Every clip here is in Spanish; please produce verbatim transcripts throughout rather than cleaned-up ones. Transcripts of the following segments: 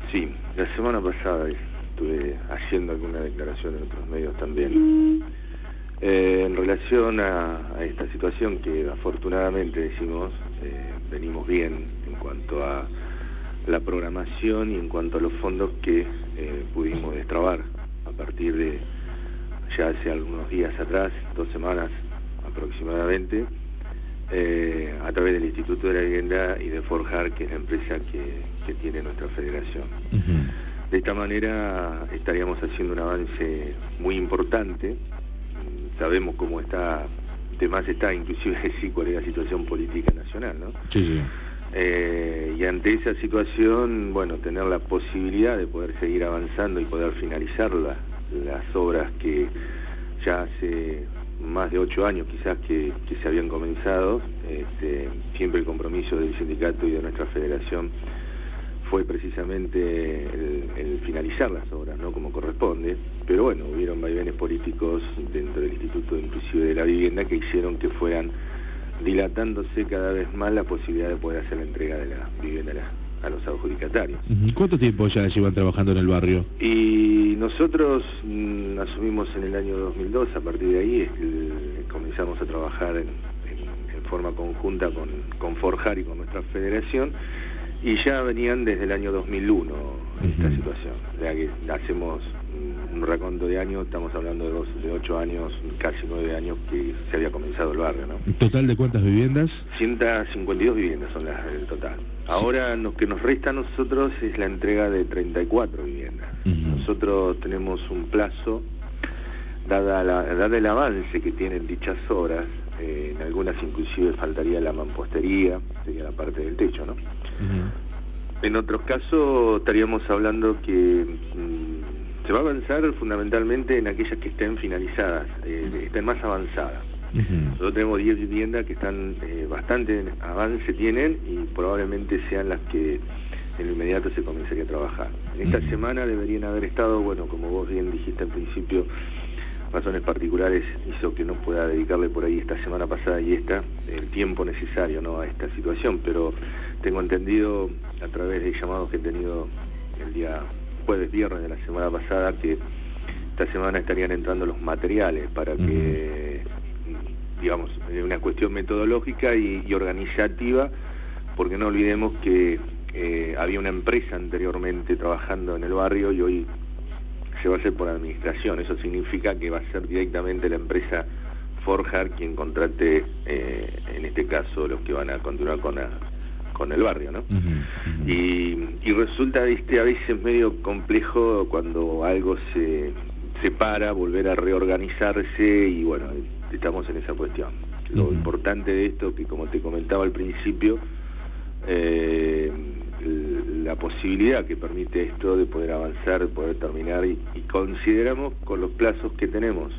Sí, la semana pasada estuve haciendo alguna declaración en otros medios también. Eh, en relación a, a esta situación que afortunadamente decimos, eh, venimos bien en cuanto a la programación y en cuanto a los fondos que eh, pudimos destrabar a partir de ya hace algunos días atrás, dos semanas aproximadamente, eh, a través del Instituto de la Vivienda y de Forjar, que es la empresa que, que tiene nuestra federación. Uh-huh. De esta manera estaríamos haciendo un avance muy importante. Sabemos cómo está, además está inclusive decir cuál es la situación política nacional, ¿no? Sí, sí. Eh, y ante esa situación, bueno, tener la posibilidad de poder seguir avanzando y poder finalizar la, las obras que ya hace más de ocho años quizás que, que se habían comenzado, este, siempre el compromiso del sindicato y de nuestra federación fue precisamente el, el finalizar las obras, ¿no?, como corresponde, pero bueno, hubieron vaivenes políticos dentro del Instituto inclusive de la Vivienda que hicieron que fueran dilatándose cada vez más la posibilidad de poder hacer la entrega de la vivienda a, la, a los adjudicatarios. ¿Cuánto tiempo ya llevan trabajando en el barrio? Y nosotros mmm, asumimos en el año dos mil dos, a partir de ahí el, comenzamos a trabajar en, en, en forma conjunta con, con Forjar y con nuestra federación, y ya venían desde el año dos mil uno esta uh-huh. situación, ya que hacemos un raconto de años, estamos hablando de, dos, de ocho años, casi nueve años que se había comenzado el barrio, ¿no? ¿Total de cuántas viviendas? ciento cincuenta y dos viviendas son las del total. Ahora lo que nos resta a nosotros es la entrega de treinta y cuatro viviendas. Uh-huh. Nosotros tenemos un plazo, dada la, dada el avance que tienen dichas obras, eh, en algunas inclusive faltaría la mampostería, sería la parte del techo, ¿no? Uh-huh. En otros casos estaríamos hablando que mmm, se va a avanzar fundamentalmente en aquellas que estén finalizadas, eh, estén más avanzadas. Uh-huh. Nosotros tenemos diez viviendas que están eh, bastante avance tienen y probablemente sean las que en lo inmediato se comenzaría a trabajar. En esta uh-huh. semana deberían haber estado, bueno, como vos bien dijiste al principio, razones particulares hizo que no pueda dedicarle por ahí esta semana pasada y esta el tiempo necesario, ¿no?, a esta situación, pero tengo entendido a través de llamados que he tenido el día jueves, viernes de la semana pasada, que esta semana estarían entrando los materiales para que, uh-huh. digamos, una cuestión metodológica y, y organizativa, porque no olvidemos que eh, había una empresa anteriormente trabajando en el barrio y hoy se va a hacer por administración. Eso significa que va a ser directamente la empresa Forjar quien contrate, eh, en este caso, los que van a continuar con, a, con el barrio, ¿no? Uh-huh, uh-huh. Y, y resulta, viste, a veces medio complejo cuando algo se, se para, volver a reorganizarse, y bueno, estamos en esa cuestión. Lo uh-huh. importante de esto, que como te comentaba al principio, eh, la posibilidad que permite esto de poder avanzar, de poder terminar, y, y consideramos con los plazos que tenemos,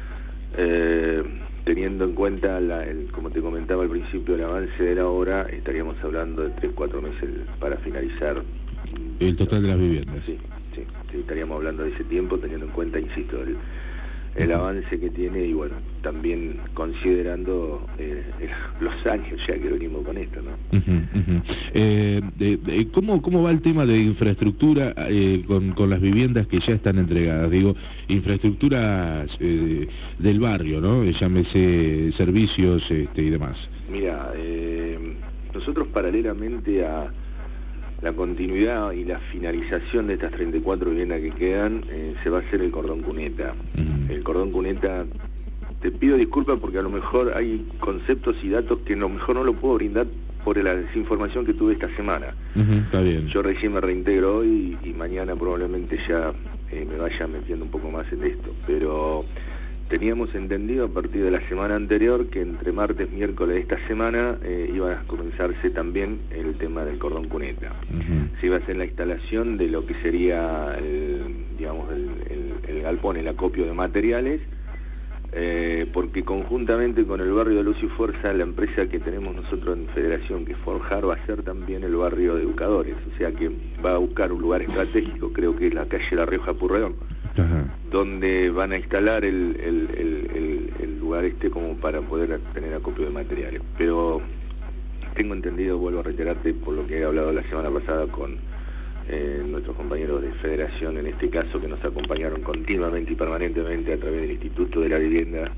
eh, teniendo en cuenta, la, el, como te comentaba al principio, el avance de la obra, estaríamos hablando de tres, cuatro meses para finalizar el total de las viviendas. Sí, sí, sí, estaríamos hablando de ese tiempo, teniendo en cuenta, insisto, el, el avance que tiene y bueno, también considerando eh, los años ya que venimos con esto, ¿no? Uh-huh, uh-huh. Eh, de, de, ¿cómo, ¿Cómo va el tema de infraestructura eh, con, con las viviendas que ya están entregadas? Digo, infraestructuras eh, del barrio, ¿no? Llámese servicios este, y demás. Mira, eh, nosotros paralelamente a la continuidad y la finalización de estas treinta y cuatro viviendas que quedan, eh, se va a hacer el cordón cuneta. Uh-huh. El cordón cuneta, te pido disculpas porque a lo mejor hay conceptos y datos que a lo mejor no lo puedo brindar por la desinformación que tuve esta semana. Uh-huh, está bien. Yo recién me reintegro hoy y, y mañana probablemente ya eh, me vaya metiendo un poco más en esto, pero teníamos entendido a partir de la semana anterior que entre martes y miércoles de esta semana eh, iba a comenzarse también el tema del cordón cuneta. Uh-huh. Se iba a hacer la instalación de lo que sería el, digamos, el, el, el galpón, el acopio de materiales, eh, porque conjuntamente con el barrio de Luz y Fuerza, la empresa que tenemos nosotros en Federación, que es Forjar, va a ser también el barrio de Educadores, o sea que va a buscar un lugar estratégico, creo que es la calle La Rioja Purredón, uh-huh. donde van a instalar el, el, el, el, el lugar este como para poder tener acopio de materiales. Pero tengo entendido, vuelvo a reiterarte por lo que he hablado la semana pasada con eh, nuestros compañeros de Federación, en este caso, que nos acompañaron continuamente y permanentemente a través del Instituto de la Vivienda,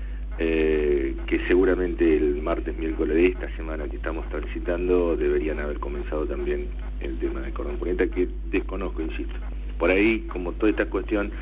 eh, que seguramente el martes, miércoles de esta semana que estamos transitando deberían haber comenzado también el tema de cordón cuneta, que desconozco, insisto. Por ahí, como toda esta cuestión,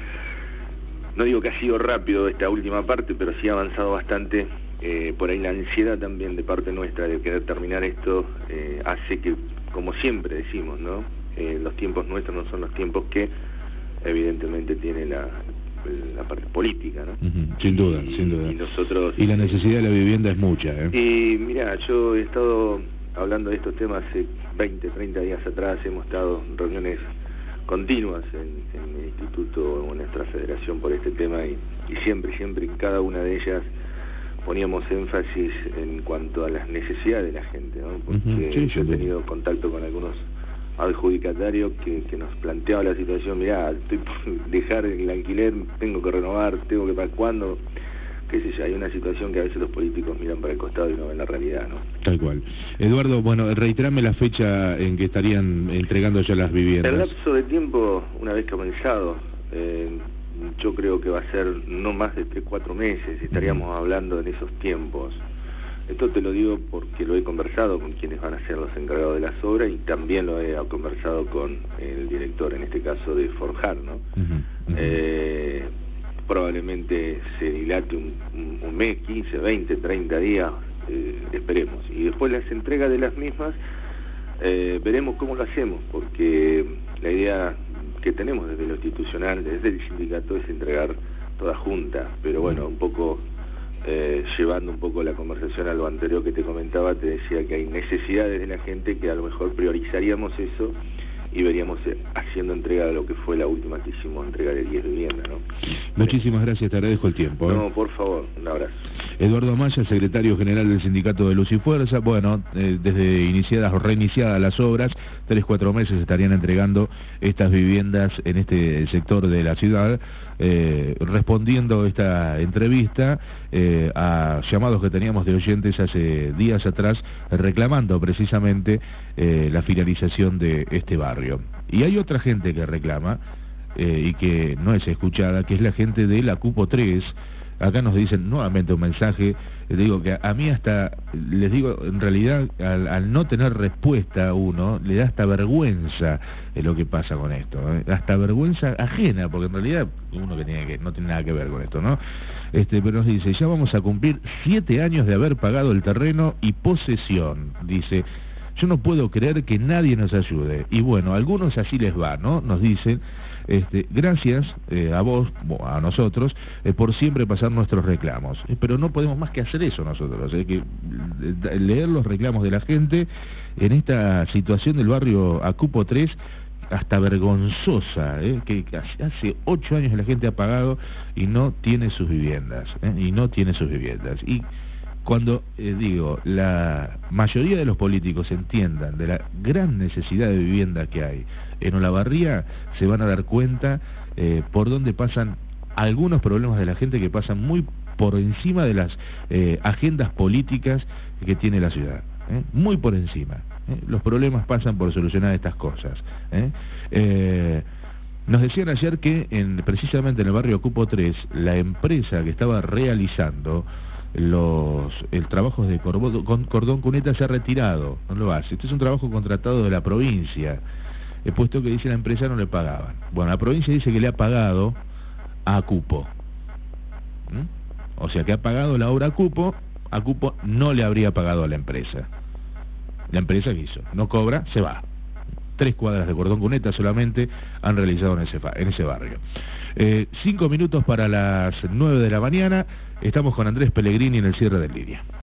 no digo que ha sido rápido esta última parte, pero sí ha avanzado bastante. Eh, por ahí la ansiedad también de parte nuestra de querer terminar esto eh, hace que, como siempre decimos, ¿no? Eh, los tiempos nuestros no son los tiempos que evidentemente tiene la, la parte política, ¿no? Uh-huh. Sin duda, y, sin duda. Y nosotros... Y la necesidad de la vivienda es mucha, ¿eh? Y mira, yo he estado hablando de estos temas hace veinte, treinta días atrás, hemos estado en reuniones continuas en, en el instituto o en nuestra federación por este tema y, y siempre, siempre en cada una de ellas poníamos énfasis en cuanto a las necesidades de la gente, ¿no? Porque uh-huh. sí, yo he tenido contacto con algunos adjudicatarios que, que nos planteaba la situación, mirá, estoy por dejar el alquiler, tengo que renovar, tengo que pagar, ¿cuándo? Qué sé yo, hay una situación que a veces los políticos miran para el costado y no ven la realidad, ¿no? Tal cual. Eduardo, bueno, reiterame la fecha en que estarían entregando ya las viviendas. El lapso de tiempo, una vez comenzado, eh, yo creo que va a ser no más de tres, cuatro meses, estaríamos uh-huh. hablando en esos tiempos. Esto te lo digo porque lo he conversado con quienes van a ser los encargados de las obras y también lo he conversado con el director, en este caso de Forjar, ¿no? Uh-huh. Uh-huh. Eh, probablemente se dilate un, un, un mes, quince, veinte, treinta días, eh, esperemos. Y después las entregas de las mismas, eh, veremos cómo lo hacemos, porque la idea que tenemos desde lo institucional, desde el sindicato, es entregar toda junta, pero bueno, un poco eh, llevando un poco la conversación a lo anterior que te comentaba, te decía que hay necesidades de la gente que a lo mejor priorizaríamos eso y veríamos haciendo entrega de lo que fue la última que hicimos, entrega de diez viviendas, ¿no? Muchísimas gracias, te agradezco el tiempo. ¿eh? No, por favor, un abrazo. Eduardo Amaya, secretario general del Sindicato de Luz y Fuerza. Bueno, eh, desde iniciadas o reiniciadas las obras, tres, cuatro meses estarían entregando estas viviendas en este sector de la ciudad, eh, respondiendo esta entrevista eh, a llamados que teníamos de oyentes hace días atrás, reclamando precisamente eh, la finalización de este barrio. Y hay otra gente que reclama eh, y que no es escuchada, que es la gente de la Cupo tres. Acá nos dicen nuevamente un mensaje, les digo que a mí hasta, les digo, en realidad al, al no tener respuesta a uno, le da hasta vergüenza eh, lo que pasa con esto, ¿eh? Hasta vergüenza ajena, porque en realidad uno que, tiene que no tiene nada que ver con esto, ¿no? Este, pero nos dice, ya vamos a cumplir siete años de haber pagado el terreno y posesión, dice. Yo no puedo creer que nadie nos ayude. Y bueno, a algunos así les va, ¿no? Nos dicen, este, gracias eh, a vos, a nosotros, eh, por siempre pasar nuestros reclamos. Eh, pero no podemos más que hacer eso nosotros, eh, que eh, leer los reclamos de la gente en esta situación del barrio Acupo tres, hasta vergonzosa, ¿eh? que hace ocho años la gente ha pagado y no tiene sus viviendas, ¿eh? y no tiene sus viviendas. Y cuando, eh, digo, la mayoría de los políticos entiendan de la gran necesidad de vivienda que hay en Olavarría, se van a dar cuenta eh, por dónde pasan algunos problemas de la gente que pasan muy por encima de las eh, agendas políticas que tiene la ciudad, ¿eh? Muy por encima. ¿eh? Los problemas pasan por solucionar estas cosas. ¿eh? Eh, Nos decían ayer que en, precisamente en el barrio Cupo tres, la empresa que estaba realizando los el trabajo de corbo, con, cordón cuneta se ha retirado, no lo hace. Este es un trabajo contratado de la provincia, he puesto que dice la empresa no le pagaban. Bueno, la provincia dice que le ha pagado a Cupo, ¿Mm? O sea que ha pagado la obra a Cupo, a Cupo no le habría pagado a la empresa. La empresa que hizo, no cobra, se va. Tres cuadras de cordón cuneta solamente han realizado en ese, en ese barrio. Eh, cinco minutos para las nueve de la mañana, estamos con Andrés Pellegrini en el cierre del Línea.